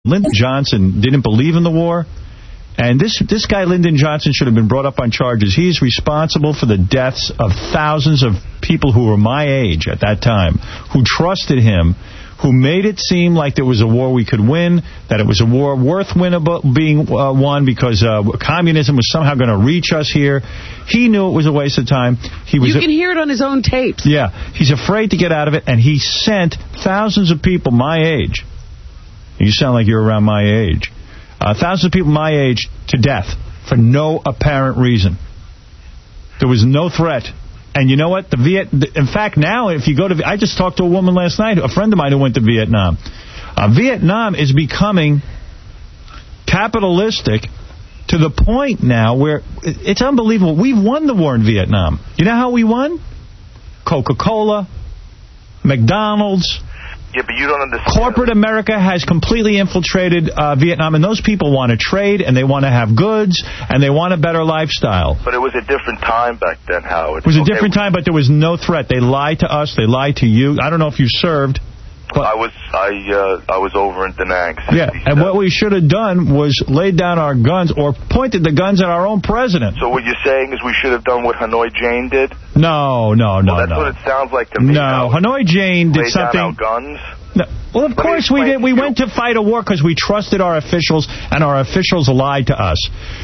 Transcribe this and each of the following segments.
Lyndon Johnson didn't believe in the war. And this guy, Lyndon Johnson, should have been brought up on charges. He's responsible for the deaths of thousands of people who were my age at that time, who trusted him, who made it seem like there was a war we could win, that it was a war worth being won because communism was somehow going to reach us here. He knew it was a waste of time. You can hear it on his own tapes. Yeah. He's afraid to get out of it, and he sent thousands of people my age. You sound like you're around my age. Thousands of people my age to death for no apparent reason. There was no threat. And you know what? In fact, now, if you go to... I just talked to a woman last night, a friend of mine who went to Vietnam. Vietnam is becoming capitalistic to the point now where it's unbelievable. We've won the war in Vietnam. You know how we won? Coca-Cola, McDonald's... Yeah, but you don't understand. Corporate America has completely infiltrated Vietnam, and those people want to trade, and they want to have goods, and they want a better lifestyle. But it was a different time back then, Howard. It was a different time, but there was no threat. They lied to us. They lied to you. I don't know if you served. But I was over in Da Nang. Yeah, and what we should have done was laid down our guns or pointed the guns at our own president. So what you're saying is we should have done what Hanoi Jane did? No. Well, that's what it sounds like to me. No, Hanoi Jane did something... Laid down our guns? No. Well, of course we did. We went to fight a war because we trusted our officials, and our officials lied to us.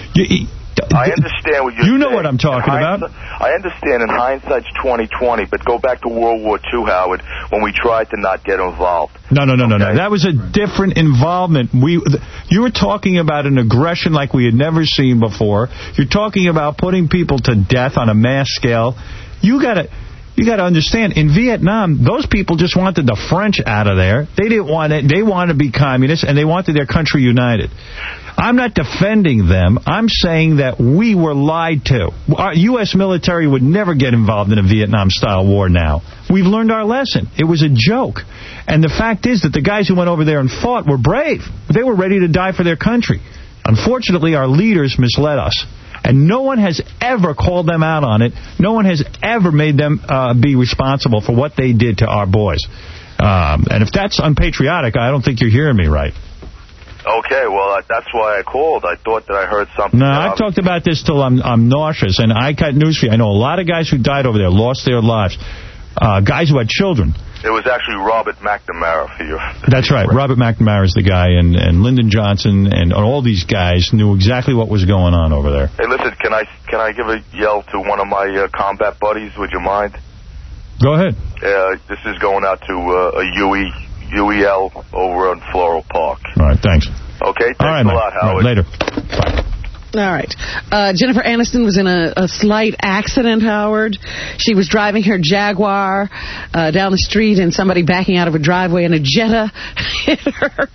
I understand what you're saying. You know what I'm talking about. I understand in hindsight's 20/20, but go back to World War II, Howard, when we tried to not get involved. No. That was a different involvement. You were talking about an aggression like we had never seen before. You're talking about putting people to death on a mass scale. You got to understand, in Vietnam, those people just wanted the French out of there. They didn't want it. They wanted to be communists, and they wanted their country united. I'm not defending them. I'm saying that we were lied to. Our U.S. military would never get involved in a Vietnam-style war now. We've learned our lesson. It was a joke. And the fact is that the guys who went over there and fought were brave. They were ready to die for their country. Unfortunately, our leaders misled us. And no one has ever called them out on it. No one has ever made them be responsible for what they did to our boys. And if that's unpatriotic, I don't think you're hearing me right. Okay, well, that's why I called. I thought that I heard something. No, I've talked about this till I'm nauseous. And I got news for you. I know a lot of guys who died over there, lost their lives. Guys who had children. It was actually Robert McNamara for you. That's right. Robert McNamara is the guy, and Lyndon Johnson and all these guys knew exactly what was going on over there. Hey, listen, can I give a yell to one of my combat buddies? Would you mind? Go ahead. This is going out to a UEL over on Floral Park. All right, thanks. Okay, thanks a lot, Howard. Right, later. Bye. All right. Jennifer Aniston was in a slight accident, Howard. She was driving her Jaguar down the street, and somebody backing out of a driveway in a Jetta hit her.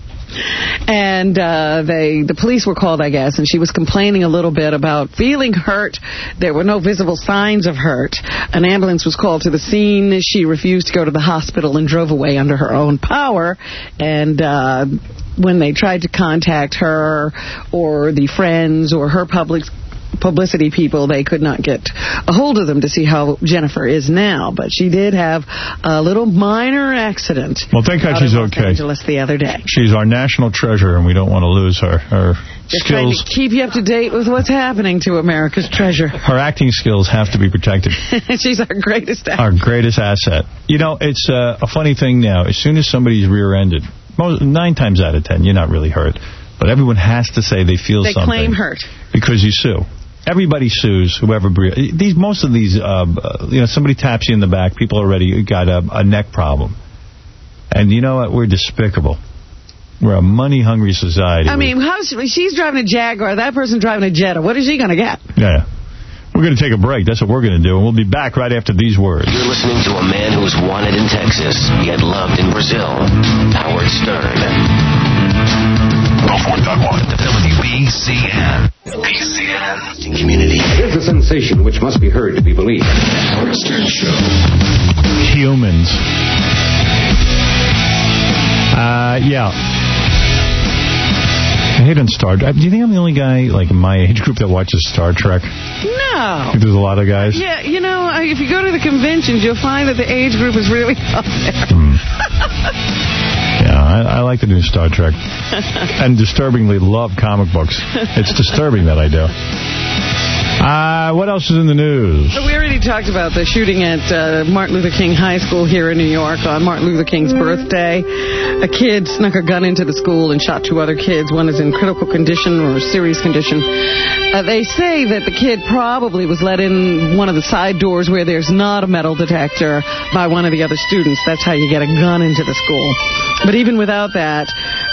And the police were called, I guess, and she was complaining a little bit about feeling hurt. There were no visible signs of hurt. An ambulance was called to the scene. She refused to go to the hospital and drove away under her own power. And when they tried to contact her or the friends or her publicity people, they could not get a hold of them to see how Jennifer is now. But she did have a little minor accident. Well, thank God she's okay. Los Angeles the other day. She's our national treasure, and we don't want to lose her. Her Just skills. trying to keep you up to date with what's happening to America's treasure. Her acting skills have to be protected. She's our greatest asset. Our greatest asset. You know, it's a funny thing now. As soon as somebody's rear-ended, 9 times out of 10, you're not really hurt. But everyone has to say they feel something. They claim hurt. Because you sue. Everybody sues, whoever... Most of these, somebody taps you in the back, people already got a neck problem. And you know what? We're despicable. We're a money-hungry society. I mean, she's driving a Jaguar, that person driving a Jetta. What is she going to get? Yeah. We're going to take a break. That's what we're going to do. And we'll be back right after these words. You're listening to a man who was wanted in Texas, yet loved in Brazil. Howard Stern. 104.1. The WBCN. BCN. Community. It is a sensation which must be heard to be believed. Howard Stern Show. Humans. Yeah. I hate on Star Trek. Do you think I'm the only guy, like, in my age group that watches Star Trek? No. There's a lot of guys? Yeah, you know, if you go to the conventions, you'll find that the age group is really up there. Yeah. I like the new Star Trek. And disturbingly love comic books. It's disturbing that I do. What else is in the news? So we already talked about the shooting at Martin Luther King High School here in New York on Martin Luther King's birthday. A kid snuck a gun into the school and shot 2 other kids. One is in critical condition or serious condition. They say that the kid probably was let in one of the side doors where there's not a metal detector by one of the other students. That's how you get a gun into the school. But even without that,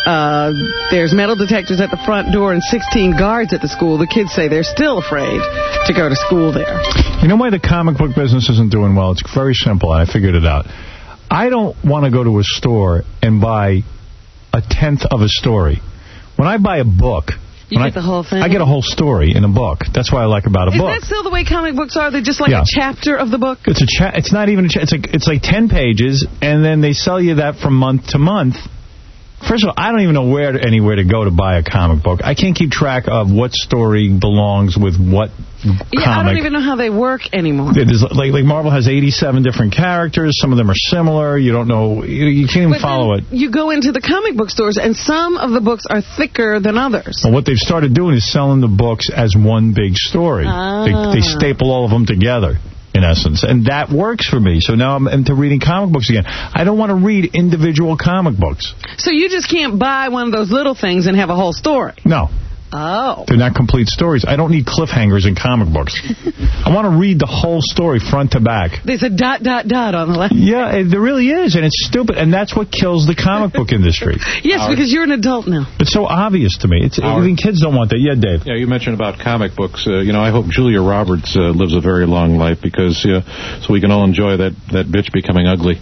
there's metal detectors at the front door and 16 guards at the school. The kids say they're still afraid to go to school there. You know why the comic book business isn't doing well? It's very simple, and I figured it out. I don't want to go to a store and buy 1/10 of a story. When I buy a book... You get the whole thing? I get a whole story in a book. That's what I like about a book. Is that still the way comic books are? They're just like a chapter of the book? It's not even a chapter. It's like 10 pages, and then they sell you that from month to month. First of all, I don't even know anywhere to go to buy a comic book. I can't keep track of what story belongs with what comic. I don't even know how they work anymore. There's, like Marvel has 87 different characters. Some of them are similar. You don't know. You can't even follow it. You go into the comic book stores, and some of the books are thicker than others. Well, what they've started doing is selling the books as one big story. They staple all of them together, in essence. And that works for me. So now I'm into reading comic books again. I don't want to read individual comic books. So you just can't buy one of those little things and have a whole story? No. Oh. They're not complete stories. I don't need cliffhangers in comic books. I want to read the whole story front to back. There's a ... on the left. Yeah, there really is, and it's stupid, and that's what kills the comic book industry. Yes, because you're an adult now. It's so obvious to me. Even kids don't want that. Yeah, Dave? Yeah, you mentioned about comic books. I hope Julia Roberts lives a very long life because so we can all enjoy that bitch becoming ugly.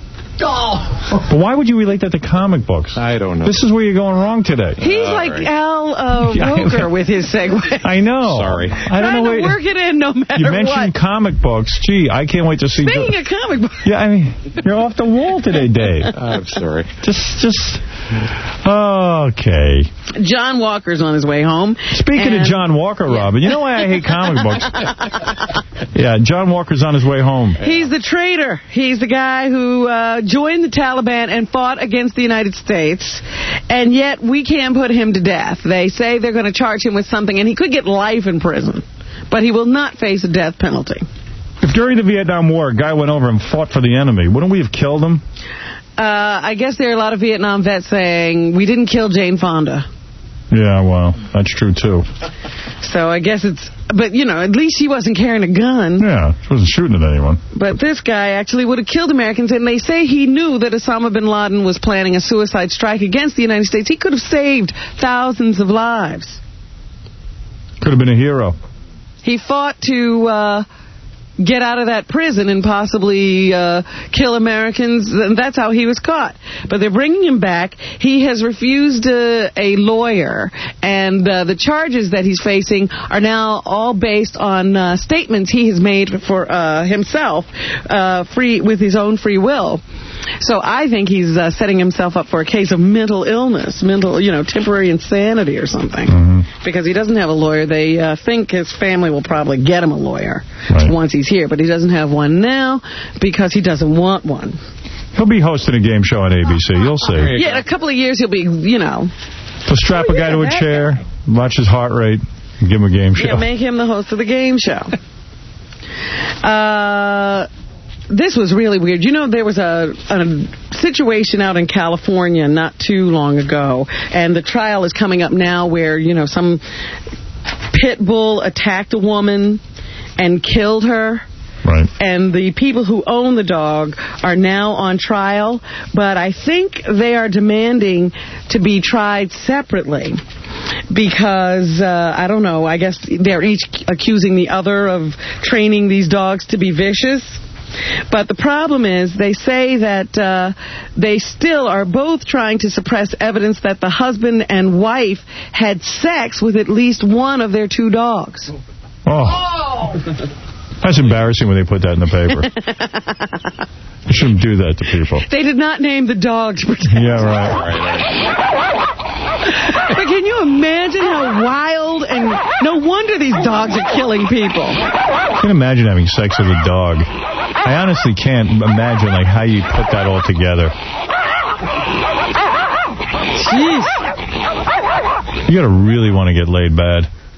Oh. But why would you relate that to comic books? I don't know. This is where you're going wrong today. He's like right. Al Roker with his segue. I know. Sorry. I don't know where work it in no matter what. You mentioned comic books. Gee, I can't wait to see... Speaking of comic books... Yeah, I mean, you're off the wall today, Dave. I'm sorry. Just... Okay. John Walker's on his way home. Speaking of John Walker, Robin, you know why I hate comic books? Yeah, John Walker's on his way home. He's the traitor. He's the guy who joined the Taliban and fought against the United States, and yet we can't put him to death. They say they're going to charge him with something, and he could get life in prison, but he will not face a death penalty. If during the Vietnam War a guy went over and fought for the enemy, wouldn't we have killed him? I guess there are a lot of Vietnam vets saying, we didn't kill Jane Fonda. Yeah, well, that's true, too. So I guess it's... But, at least he wasn't carrying a gun. Yeah, he wasn't shooting at anyone. But this guy actually would have killed Americans, and they say he knew that Osama bin Laden was planning a suicide strike against the United States. He could have saved thousands of lives. Could have been a hero. He fought to... get out of that prison and possibly kill Americans. And that's how he was caught. But they're bringing him back. He has refused a lawyer, and the charges that he's facing are now all based on statements he has made for himself, with his own free will. So I think he's setting himself up for a case of mental illness, temporary insanity or something. Mm-hmm. Because he doesn't have a lawyer. They think his family will probably get him a lawyer once he's here. But he doesn't have one now because he doesn't want one. He'll be hosting a game show on ABC. You'll see. Yeah, in a couple of years he'll be, They'll strap a guy to a chair, watch his heart rate, and give him a game show. Yeah, make him the host of the game show. This was really weird. There was a situation out in California not too long ago, and the trial is coming up now where, some pit bull attacked a woman and killed her. Right. And the people who own the dog are now on trial, but I think they are demanding to be tried separately. Because, I don't know, I guess they're each accusing the other of training these dogs to be vicious. But the problem is they say that they still are both trying to suppress evidence that the husband and wife had sex with at least one of their 2 dogs. Oh. That's embarrassing when they put that in the paper. You shouldn't do that to people. They did not name the dogs. Yeah, right. But can you imagine how wild, and no wonder these dogs are killing people. I can imagine having sex with a dog. I honestly can't imagine how you put that all together. Jeez. You got to really want to get laid bad.